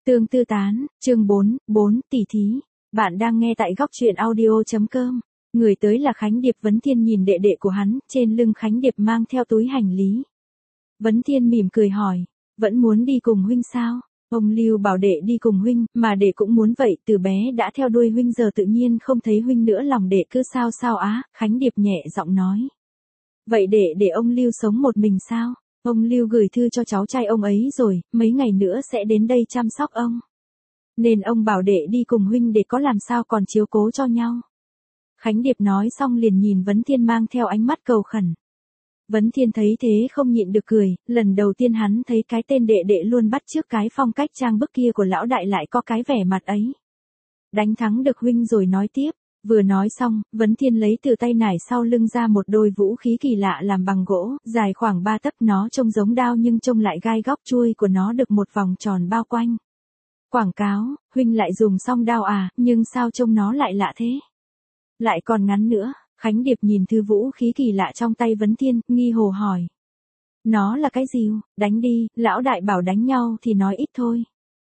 Tương tư tán, chương 4 tỷ thí. Bạn đang nghe tại góc truyện audio.com. Người tới là Khánh Điệp. Vấn Thiên nhìn đệ đệ của hắn, trên lưng Khánh Điệp mang theo túi hành lý. Vấn Thiên mỉm cười hỏi, vẫn muốn đi cùng huynh sao? Ông Lưu bảo đệ đi cùng huynh, mà đệ cũng muốn vậy, từ bé đã theo đuôi huynh giờ tự nhiên không thấy huynh nữa, lòng đệ cứ sao á. Khánh Điệp nhẹ giọng nói. Vậy đệ để ông Lưu sống một mình sao? Ông Lưu gửi thư cho cháu trai ông ấy rồi, mấy ngày nữa sẽ đến đây chăm sóc ông. Nên ông bảo đệ đi cùng huynh để có làm sao còn chiếu cố cho nhau. Khánh Điệp nói xong liền nhìn Vấn Thiên mang theo ánh mắt cầu khẩn. Vấn Thiên thấy thế không nhịn được cười, lần đầu tiên hắn thấy cái tên đệ đệ luôn bắt chước cái phong cách trang bức kia của lão đại lại có cái vẻ mặt ấy. Đánh thắng được huynh rồi nói tiếp. Vừa nói xong, Vấn Thiên lấy từ tay nải sau lưng ra một đôi vũ khí kỳ lạ làm bằng gỗ, dài khoảng 3 tấc, nó trông giống đao nhưng trông lại gai góc, chuôi của nó được một vòng tròn bao quanh. Quảng cáo, huynh lại dùng xong đao à, nhưng sao trông nó lại lạ thế? Lại còn ngắn nữa. Khánh Điệp nhìn thư vũ khí kỳ lạ trong tay Vấn Thiên, nghi hồ hỏi. Nó là cái gì? Đánh đi, lão đại bảo đánh nhau thì nói ít thôi.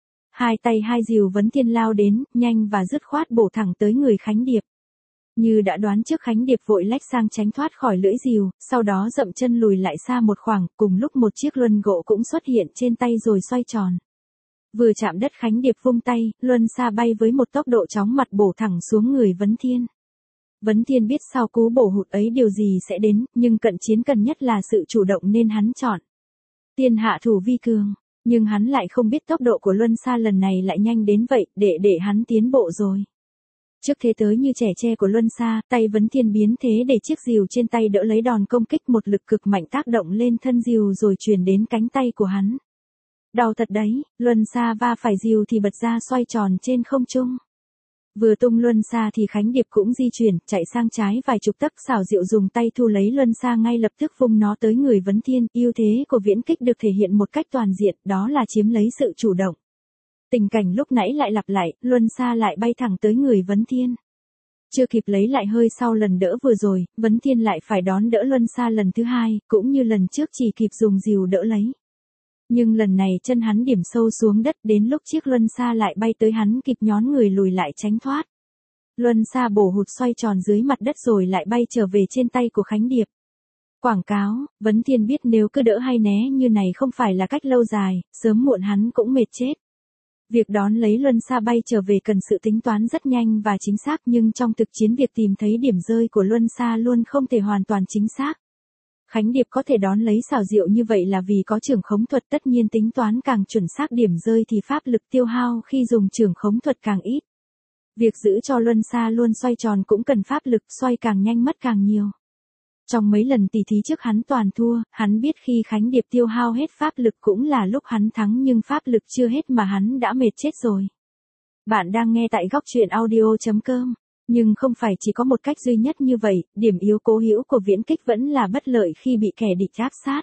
Hai tay hai dìu Vấn Thiên lao đến, nhanh và dứt khoát bổ thẳng tới người Khánh Điệp. Như đã đoán trước, Khánh Điệp vội lách sang tránh thoát khỏi lưỡi dìu, sau đó dậm chân lùi lại xa một khoảng, cùng lúc một chiếc luân gỗ cũng xuất hiện trên tay rồi xoay tròn. Vừa chạm đất, Khánh Điệp vung tay, luân xa bay với một tốc độ chóng mặt bổ thẳng xuống người Vấn Thiên. Vấn Thiên biết sau cú bổ hụt ấy điều gì sẽ đến, nhưng cận chiến cần nhất là sự chủ động nên hắn chọn tiên hạ thủ vi cường. Nhưng hắn lại không biết tốc độ của luân xa lần này lại nhanh đến vậy, để hắn tiến bộ rồi. Trước thế tới như trẻ tre của luân xa, tay Vấn Thiên biến thế để chiếc dìu trên tay đỡ lấy đòn công kích, một lực cực mạnh tác động lên thân dìu rồi truyền đến cánh tay của hắn. Đau thật đấy, luân xa va phải dìu thì bật ra xoay tròn trên không trung. Vừa tung luân xa thì Khánh Điệp cũng di chuyển, chạy sang trái vài chục tấc, xảo diệu dùng tay thu lấy luân xa, ngay lập tức vung nó tới người Vấn Thiên. Ưu thế của viễn kích được thể hiện một cách toàn diện, đó là chiếm lấy sự chủ động. Tình cảnh lúc nãy lại lặp lại, luân xa lại bay thẳng tới người Vấn Thiên. Chưa kịp lấy lại hơi sau lần đỡ vừa rồi, Vấn Thiên lại phải đón đỡ luân xa lần thứ hai, cũng như lần trước chỉ kịp dùng dìu đỡ lấy. Nhưng lần này chân hắn điểm sâu xuống đất, đến lúc chiếc luân xa lại bay tới hắn kịp nhón người lùi lại tránh thoát. Luân xa bổ hụt xoay tròn dưới mặt đất rồi lại bay trở về trên tay của Khánh Điệp. Quảng cáo, Vấn Thiên biết nếu cứ đỡ hay né như này không phải là cách lâu dài, sớm muộn hắn cũng mệt chết. Việc đón lấy luân xa bay trở về cần sự tính toán rất nhanh và chính xác, nhưng trong thực chiến việc tìm thấy điểm rơi của luân xa luôn không thể hoàn toàn chính xác. Khánh Điệp có thể đón lấy xảo diệu như vậy là vì có trưởng khống thuật, tất nhiên tính toán càng chuẩn xác điểm rơi thì pháp lực tiêu hao khi dùng trưởng khống thuật càng ít. Việc giữ cho luân xa luôn xoay tròn cũng cần pháp lực, xoay càng nhanh mất càng nhiều. Trong mấy lần tỷ thí trước hắn toàn thua, hắn biết khi Khánh Điệp tiêu hao hết pháp lực cũng là lúc hắn thắng, nhưng pháp lực chưa hết mà hắn đã mệt chết rồi. Bạn đang nghe tại góc truyện audio.com. Nhưng không phải chỉ có một cách duy nhất như vậy, điểm yếu cố hữu của viễn kích vẫn là bất lợi khi bị kẻ địch áp sát.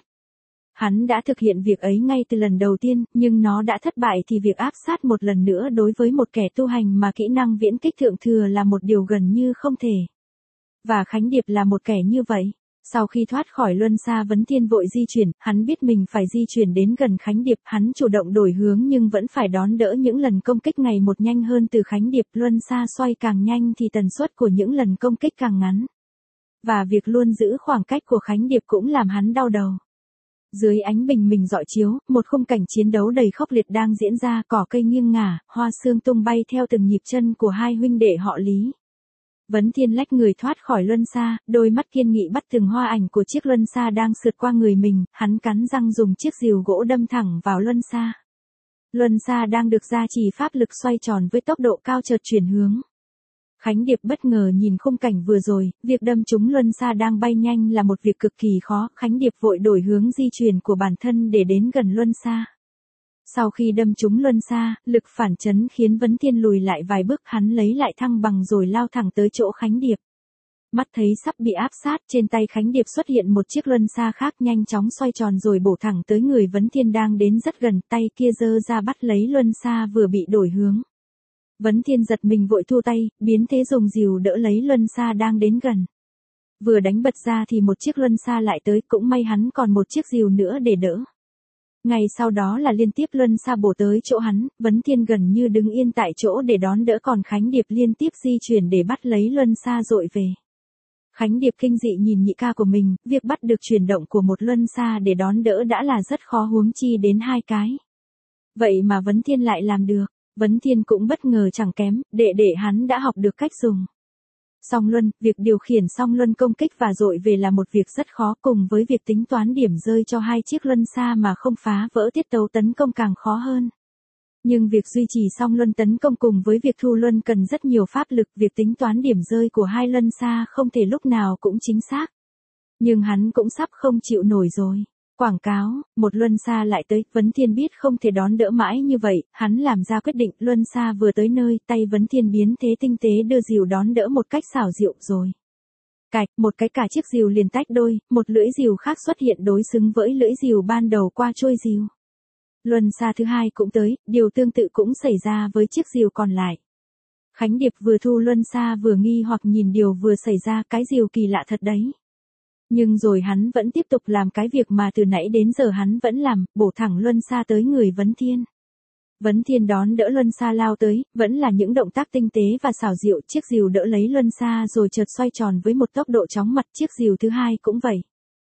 Hắn đã thực hiện việc ấy ngay từ lần đầu tiên, nhưng nó đã thất bại thì việc áp sát một lần nữa đối với một kẻ tu hành mà kỹ năng viễn kích thượng thừa là một điều gần như không thể. Và Khánh Điệp là một kẻ như vậy. Sau khi thoát khỏi luân xa, Vấn Thiên vội di chuyển, hắn biết mình phải di chuyển đến gần Khánh Điệp, hắn chủ động đổi hướng nhưng vẫn phải đón đỡ những lần công kích ngày một nhanh hơn từ Khánh Điệp. Luân xa xoay càng nhanh thì tần suất của những lần công kích càng ngắn. Và việc luôn giữ khoảng cách của Khánh Điệp cũng làm hắn đau đầu. Dưới ánh bình minh rọi chiếu, một khung cảnh chiến đấu đầy khốc liệt đang diễn ra, cỏ cây nghiêng ngả, hoa sương tung bay theo từng nhịp chân của hai huynh đệ họ Lý. Vấn Thiên lách người thoát khỏi luân xa, đôi mắt kiên nghị bắt từng hoa ảnh của chiếc luân xa đang sượt qua người mình, hắn cắn răng dùng chiếc dìu gỗ đâm thẳng vào luân xa. Luân xa đang được gia trì pháp lực xoay tròn với tốc độ cao, chợt chuyển hướng. Khánh Điệp bất ngờ nhìn khung cảnh vừa rồi, việc đâm trúng luân xa đang bay nhanh là một việc cực kỳ khó, Khánh Điệp vội đổi hướng di chuyển của bản thân để đến gần luân xa. Sau khi đâm trúng luân xa, lực phản chấn khiến Vấn Thiên lùi lại vài bước, hắn lấy lại thăng bằng rồi lao thẳng tới chỗ Khánh Điệp. Mắt thấy sắp bị áp sát, trên tay Khánh Điệp xuất hiện một chiếc luân xa khác nhanh chóng xoay tròn rồi bổ thẳng tới người Vấn Thiên đang đến rất gần, tay kia giơ ra bắt lấy luân xa vừa bị đổi hướng. Vấn Thiên giật mình vội thu tay, biến thế dùng dìu đỡ lấy luân xa đang đến gần. Vừa đánh bật ra thì một chiếc luân xa lại tới, cũng may hắn còn một chiếc dìu nữa để đỡ. Ngay sau đó là liên tiếp luân xa bổ tới chỗ hắn, Vấn Thiên gần như đứng yên tại chỗ để đón đỡ, còn Khánh Điệp liên tiếp di chuyển để bắt lấy luân xa dội về. Khánh Điệp kinh dị nhìn nhị ca của mình, việc bắt được chuyển động của một luân xa để đón đỡ đã là rất khó, huống chi đến 2 cái. Vậy mà Vấn Thiên lại làm được. Vấn Thiên cũng bất ngờ chẳng kém, đệ hắn đã học được cách dùng song luân. Việc điều khiển song luân công kích và dội về là một việc rất khó, cùng với việc tính toán điểm rơi cho 2 chiếc luân xa mà không phá vỡ tiết tấu tấn công càng khó hơn. Nhưng việc duy trì song luân tấn công cùng với việc thu luân cần rất nhiều pháp lực, việc tính toán điểm rơi của 2 luân xa không thể lúc nào cũng chính xác. Nhưng hắn cũng sắp không chịu nổi rồi. Quảng cáo, một luân xa lại tới, Vấn Thiên biết không thể đón đỡ mãi như vậy, hắn làm ra quyết định. Luân xa vừa tới nơi, tay Vấn Thiên biến thế tinh tế đưa rìu đón đỡ một cách xảo diệu rồi. Cạch, một cái cả chiếc rìu liền tách đôi, một lưỡi rìu khác xuất hiện đối xứng với lưỡi rìu ban đầu qua trôi rìu. Luân xa thứ 2 cũng tới, điều tương tự cũng xảy ra với chiếc rìu còn lại. Khánh Điệp vừa thu luân xa vừa nghi hoặc nhìn điều vừa xảy ra, cái rìu kỳ lạ thật đấy. Nhưng rồi hắn vẫn tiếp tục làm cái việc mà từ nãy đến giờ hắn vẫn làm, bổ thẳng luân xa tới người Vấn Thiên. Vấn Thiên đón đỡ luân xa lao tới, vẫn là những động tác tinh tế và xảo diệu, chiếc rìu đỡ lấy luân xa rồi chợt xoay tròn với một tốc độ chóng mặt, chiếc rìu thứ 2 cũng vậy.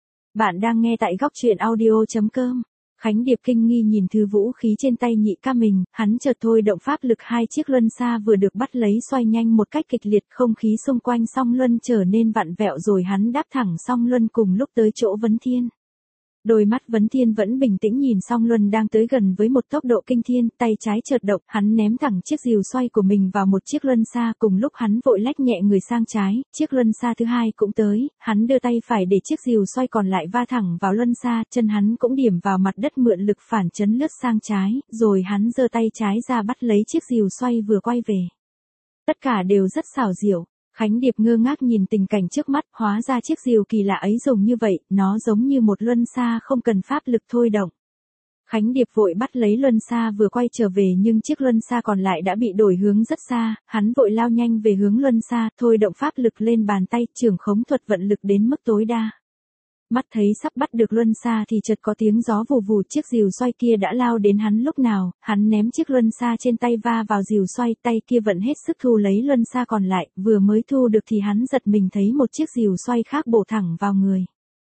Bạn đang nghe tại góc truyện audio.com. Khánh Điệp kinh nghi nhìn thứ vũ khí trên tay nhị ca mình, hắn chợt thôi động pháp lực, 2 chiếc luân xa vừa được bắt lấy xoay nhanh một cách kịch liệt, không khí xung quanh song luân trở nên vặn vẹo rồi hắn đáp thẳng song luân cùng lúc tới chỗ Vấn Thiên. Đôi mắt Vấn Thiên vẫn bình tĩnh nhìn song luân đang tới gần với một tốc độ kinh thiên, tay trái chợt động, hắn ném thẳng chiếc rìu xoay của mình vào một chiếc luân xa, cùng lúc hắn vội lách nhẹ người sang trái, chiếc luân xa thứ 2 cũng tới, hắn đưa tay phải để chiếc rìu xoay còn lại va thẳng vào luân xa, chân hắn cũng điểm vào mặt đất mượn lực phản chấn lướt sang trái, rồi hắn giơ tay trái ra bắt lấy chiếc rìu xoay vừa quay về. Tất cả đều rất xảo diệu. Khánh Điệp ngơ ngác nhìn tình cảnh trước mắt, hóa ra chiếc rìu kỳ lạ ấy dùng như vậy, nó giống như một luân xa không cần pháp lực thôi động. Khánh Điệp vội bắt lấy luân xa vừa quay trở về, nhưng chiếc luân xa còn lại đã bị đổi hướng rất xa, hắn vội lao nhanh về hướng luân xa, thôi động pháp lực lên bàn tay, trưởng khống thuật vận lực đến mức tối đa. Mắt thấy sắp bắt được luân xa thì chợt có tiếng gió vù vù, chiếc rìu xoay kia đã lao đến hắn lúc nào, hắn ném chiếc luân xa trên tay va vào rìu xoay, tay kia vận hết sức thu lấy luân xa còn lại, vừa mới thu được thì hắn giật mình thấy một chiếc rìu xoay khác bổ thẳng vào người.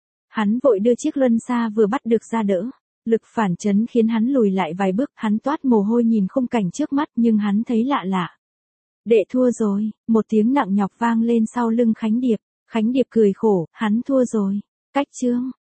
Hắn vội đưa chiếc luân xa vừa bắt được ra đỡ, lực phản chấn khiến hắn lùi lại vài bước, hắn toát mồ hôi nhìn khung cảnh trước mắt nhưng hắn thấy lạ lạ. Đệ thua rồi, một tiếng nặng nhọc vang lên sau lưng Khánh Điệp cười khổ, hắn thua rồi. Cách chương